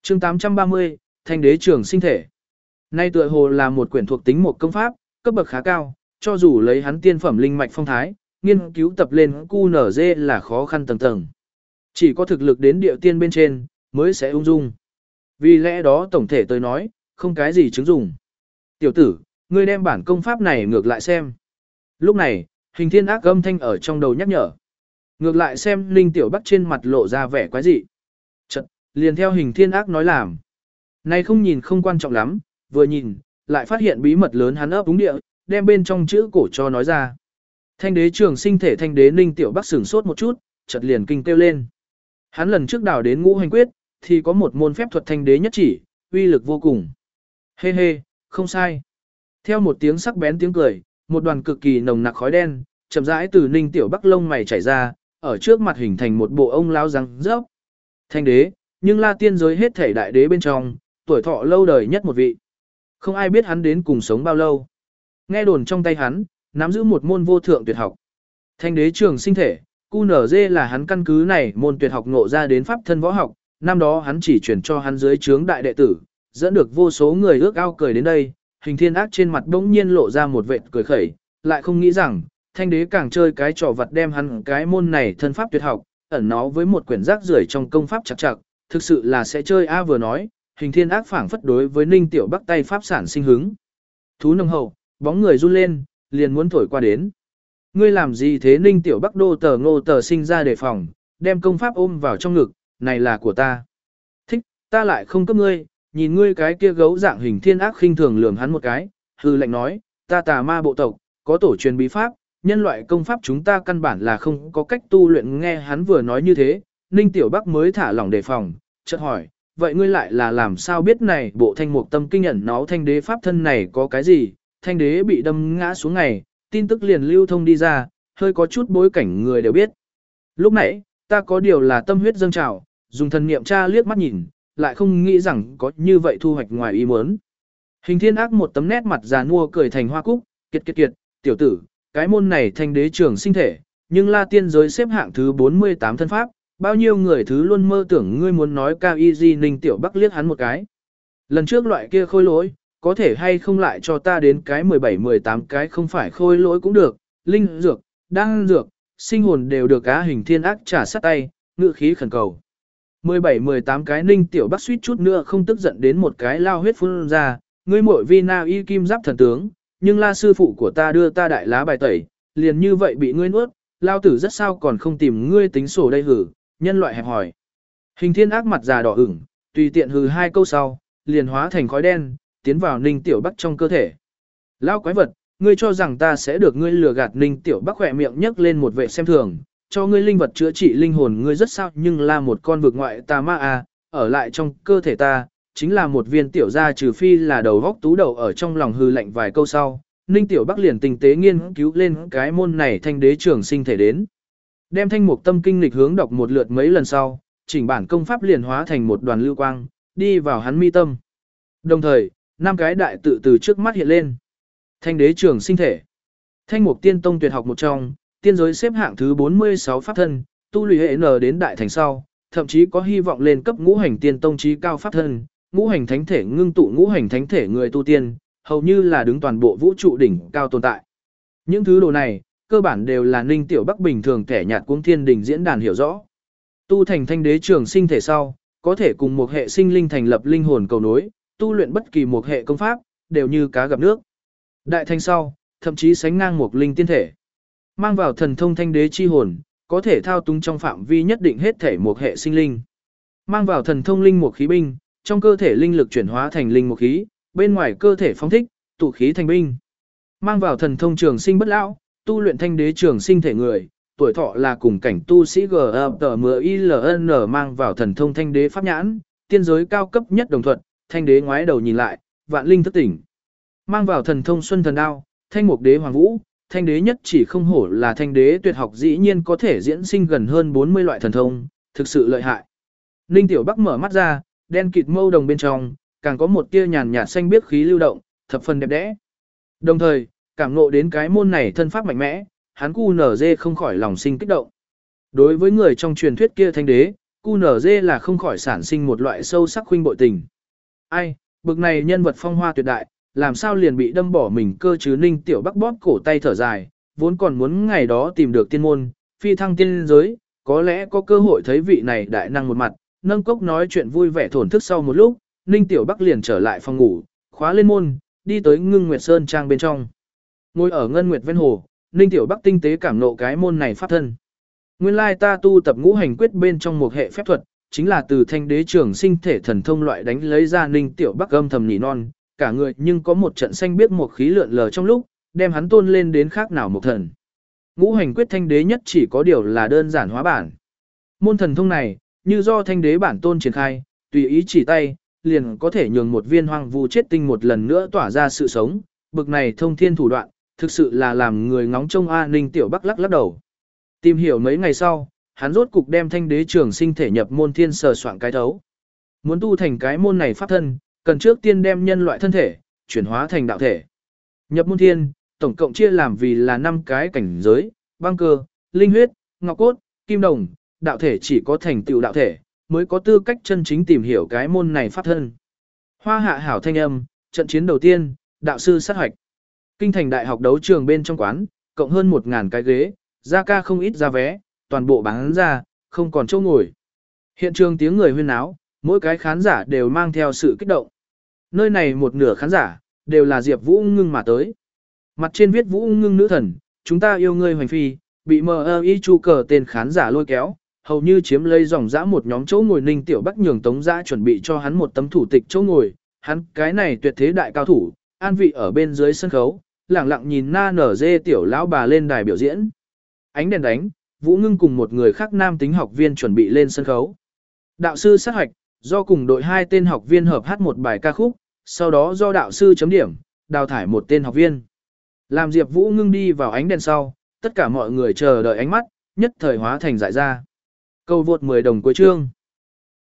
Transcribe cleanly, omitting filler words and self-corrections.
Chương 830, Thanh đế trường sinh thể. Nay tựa hồ là một quyển thuộc tính một công pháp, cấp bậc khá cao, cho dù lấy hắn tiên phẩm linh mạch phong thái, nghiên cứu tập lên QNZ là khó khăn tầng tầng. Chỉ có thực lực đến địa tiên bên trên, mới sẽ ung dung. Vì lẽ đó tổng thể tôi nói, không cái gì chứng dùng. Tiểu tử, ngươi đem bản công pháp này ngược lại xem. Lúc này, Hình Thiên Ác âm thanh ở trong đầu nhắc nhở. Ngược lại xem Linh Tiểu Bắc trên mặt lộ ra vẻ quái dị. Chật, liền theo Hình Thiên Ác nói làm. Này không nhìn không quan trọng lắm, vừa nhìn, lại phát hiện bí mật lớn hắn ấp úng địa, đem bên trong chữ cổ cho nói ra. Thanh đế trường sinh thể thanh đế Ninh Tiểu Bắc sửng sốt một chút, chợt liền kinh kêu lên. Hắn lần trước đào đến ngũ hành quyết, thì có một môn phép thuật thanh đế nhất chỉ, uy lực vô cùng. Hê hê, không sai. Theo một tiếng sắc bén tiếng cười, một đoàn cực kỳ nồng nặc khói đen, chậm rãi từ Ninh Tiểu Bắc lông mày chảy ra, ở trước mặt hình thành một bộ ông lão răng rớp. Thanh đế, nhưng La Tiên giới hết thể đại đế bên trong, tuổi thọ lâu đời nhất một vị. Không ai biết hắn đến cùng sống bao lâu. Nghe đồn trong tay hắn, nắm giữ một môn vô thượng tuyệt học. Thanh đế trường sinh thể, QNZ là hắn căn cứ này môn tuyệt học ngộ ra đến pháp thân võ học, năm đó hắn chỉ truyền cho hắn dưới trướng đại đệ tử, dẫn được vô số người ước ao cười đến đây, Hình Thiên Ác trên mặt bỗng nhiên lộ ra một vệt cười khẩy, lại không nghĩ rằng, thanh đế càng chơi cái trò vật đem hắn cái môn này thân pháp tuyệt học, ẩn nó với một quyển rác rưởi trong công pháp chặt chặt, thực sự là sẽ chơi a vừa nói, Hình Thiên Ác phảng phất đối với Ninh Tiểu Bắc tay pháp sản sinh hứng. Thú nồng hậu, bóng người run lên, liền muốn thổi qua đến. Ngươi làm gì thế? Ninh Tiểu Bắc đô tờ ngô tờ sinh ra đề phòng, đem công pháp ôm vào trong ngực, này là của ta. Thích, ta lại không cấp ngươi, nhìn ngươi cái kia gấu dạng Hình Thiên Ác khinh thường lườm hắn một cái, hư lệnh nói, ta tà ma bộ tộc, có tổ truyền bí pháp, nhân loại công pháp chúng ta căn bản là không có cách tu luyện. Nghe hắn vừa nói như thế, Ninh Tiểu Bắc mới thả lỏng đề phòng, chợt hỏi, vậy ngươi lại là làm sao biết này bộ thanh mục tâm kinh ẩn nó thanh đế pháp thân này có cái gì? Thanh đế bị đâm ngã xuống ngày, tin tức liền lưu thông đi ra, hơi có chút bối cảnh người đều biết. Lúc nãy, ta có điều là tâm huyết dâng trào, dùng thần niệm tra liếc mắt nhìn, lại không nghĩ rằng có như vậy thu hoạch ngoài ý muốn. Hình Thiên Ác một tấm nét mặt già nua cười thành hoa cúc, kiệt kiệt kiệt, tiểu tử, cái môn này thanh đế trường sinh thể, nhưng La Tiên giới xếp hạng thứ 48 thân pháp, bao nhiêu người thứ luôn mơ tưởng ngươi muốn nói cao y di. Ninh Tiểu Bắc liếc hắn một cái. Lần trước loại kia khôi lỗi, có thể hay không lại cho ta đến cái 17-18 cái không phải khôi lỗi cũng được, linh dược, đan dược, sinh hồn đều được á. Hình Thiên Ác trả sát tay, ngự khí khẩn cầu. 17-18 cái. Ninh Tiểu Bắc suýt chút nữa không tức giận đến một cái lao huyết phun ra, ngươi muội vi na y kim giáp thần tướng, nhưng La sư phụ của ta đưa ta đại lá bài tẩy, liền như vậy bị ngươi nuốt, lao tử rất sao còn không tìm ngươi tính sổ đây hử, nhân loại hẹp hỏi. Hình Thiên Ác mặt già đỏ ửng, tùy tiện hừ hai câu sau, liền hóa thành khói đen, tiến vào Ninh Tiểu Bắc trong cơ thể. Lao quái vật, ngươi cho rằng ta sẽ được ngươi lừa gạt? Ninh Tiểu Bắc khỏe miệng nhấc lên một vệ xem thường, cho ngươi linh vật chữa trị linh hồn ngươi rất sao, nhưng là một con vực ngoại tà ma à, ở lại trong cơ thể ta, chính là một viên tiểu gia, trừ phi là đầu góc tú đầu. Ở trong lòng hư lạnh vài câu sau, Ninh Tiểu Bắc liền tinh tế nghiên cứu lên cái môn này thanh đế trường sinh thể đến. Đem thanh mục tâm kinh lịch hướng đọc một lượt mấy lần sau, chỉnh bản công pháp liền hóa thành một đoàn lưu quang, đi vào hắn mi tâm. Đồng thời, 5 cái đại tự từ trước mắt hiện lên. Thanh đế trường sinh thể. Thanh mục tiên tông tuyệt học một trong, tiên giới xếp hạng thứ 46 pháp thân, tu luyện hệ N đến đại thành sau, thậm chí có hy vọng lên cấp ngũ hành tiên tông chí cao pháp thân, ngũ hành thánh thể ngưng tụ ngũ hành thánh thể người tu tiên, hầu như là đứng toàn bộ vũ trụ đỉnh cao tồn tại. Những thứ đồ này, cơ bản đều là Ninh Tiểu Bắc bình thường kẻ nhạt cuống thiên đình diễn đàn hiểu rõ. Tu thành thanh đế trường sinh thể sau, có thể cùng một hệ sinh linh thành lập linh hồn cầu nối, tu luyện bất kỳ một hệ công pháp, đều như cá gặp nước. Đại thành sau, thậm chí sánh ngang một linh tiên thể. Mang vào thần thông thanh đế chi hồn, có thể thao túng trong phạm vi nhất định hết thể một hệ sinh linh. Mang vào thần thông linh một khí binh, trong cơ thể linh lực chuyển hóa thành linh một khí, bên ngoài cơ thể phóng thích, tụ khí thành binh. Mang vào thần thông trường sinh bất lão, tu luyện thanh đế trường sinh thể người, tuổi thọ là cùng cảnh tu sĩ GMILN. Mang vào thần thông thanh đế pháp nhãn, tiên giới cao cấp nhất đồng thuận, thanh đế ngoái đầu nhìn lại, vạn linh thức tỉnh. Mang vào thần thông xuân thần đao, thanh mục đế hoàng vũ, thanh đế nhất chỉ không hổ là thanh đế tuyệt học, dĩ nhiên có thể diễn sinh gần hơn 40 loại thần thông, thực sự lợi hại. Ninh Tiểu Bắc mở mắt ra, đen kịt mâu đồng bên trong, càng có một tia nhàn nhạt xanh biếc khí lưu động, thập phần đẹp đẽ. Đồng thời, cảm ngộ đến cái môn này thân pháp mạnh mẽ, hắn QNZ không khỏi lòng sinh kích động. Đối với người trong truyền thuyết kia thanh đế, QNZ là không khỏi sản sinh một loại sâu sắc huynh bội tình. Ai, bực này nhân vật phong hoa tuyệt đại, làm sao liền bị đâm bỏ mình cơ chứ. Ninh Tiểu Bắc bóp cổ tay thở dài, vốn còn muốn ngày đó tìm được tiên môn, phi thăng tiên giới, có lẽ có cơ hội thấy vị này đại năng một mặt, nâng cốc nói chuyện vui vẻ thổn thức. Sau một lúc, Ninh Tiểu Bắc liền trở lại phòng ngủ, khóa lên môn, đi tới Ngưng Nguyệt Sơn trang bên trong. Ngồi ở Ngân Nguyệt ven hồ, Ninh Tiểu Bắc tinh tế cảm nộ cái môn này pháp thân. Nguyên lai ta tu tập ngũ hành quyết bên trong một hệ phép thuật, chính là từ Thanh Đế Trường Sinh thể thần thông loại đánh lấy ra. Ninh Tiểu Bắc âm thầm nỉ non, cả người nhưng có một trận xanh biết một khí lượn lờ trong lúc, đem hắn tôn lên đến khác nào một thần. Ngũ hành quyết Thanh Đế nhất chỉ có điều là đơn giản hóa bản. Môn thần thông này, như do Thanh Đế bản tôn triển khai, tùy ý chỉ tay, liền có thể nhường một viên hoang vu chết tinh một lần nữa tỏa ra sự sống. Bực này thông thiên thủ đoạn, thực sự là làm người ngóng trông. Ninh Tiểu Bắc lắc đầu. Tìm hiểu mấy ngày sau, hắn rốt cục đem Thanh Đế Trường Sinh thể nhập môn thiên sờ soạn cái thấu. Muốn tu thành cái môn này pháp thân, cần trước tiên đem nhân loại thân thể chuyển hóa thành đạo thể. Nhập môn thiên, tổng cộng chia làm vì là 5 cái cảnh giới: băng cơ, linh huyết, ngọc cốt, kim đồng. Đạo thể chỉ có thành tựu đạo thể, mới có tư cách chân chính tìm hiểu cái môn này pháp thân. Hoa hạ hảo thanh âm, trận chiến đầu tiên, đạo sư sát hoạch. Kinh thành đại học đấu trường bên trong quán, cộng hơn 1000 cái ghế, ra ca không ít ra vé, toàn bộ bán ra, không còn chỗ ngồi. Hiện trường tiếng người huyên náo, mỗi cái khán giả đều mang theo sự kích động. Nơi này một nửa khán giả, đều là Diệp Vũ Ngưng mà tới. Mặt trên viết Vũ Ngưng nữ thần, chúng ta yêu ngươi hoành phi, bị MI chu cờ tên khán giả lôi kéo, hầu như chiếm lấy dòng dã một nhóm chỗ ngồi. Ninh Tiểu Bắc nhường Tống Dã chuẩn bị cho hắn một tấm thủ tịch chỗ ngồi, hắn cái này tuyệt thế đại cao thủ, an vị ở bên dưới sân khấu, lặng lặng nhìn na nở dê tiểu lão bà lên đài biểu diễn. Ánh đèn đánh, Vũ Ngưng cùng một người khác nam tính học viên chuẩn bị lên sân khấu. Đạo sư sát hoạch, do cùng đội 2 tên học viên hợp hát một bài ca khúc, sau đó do đạo sư chấm điểm, đào thải một tên học viên. Làm Diệp Vũ Ngưng đi vào ánh đèn sau, tất cả mọi người chờ đợi ánh mắt, nhất thời hóa thành dại ra. Câu vượt 10 đồng cuối chương.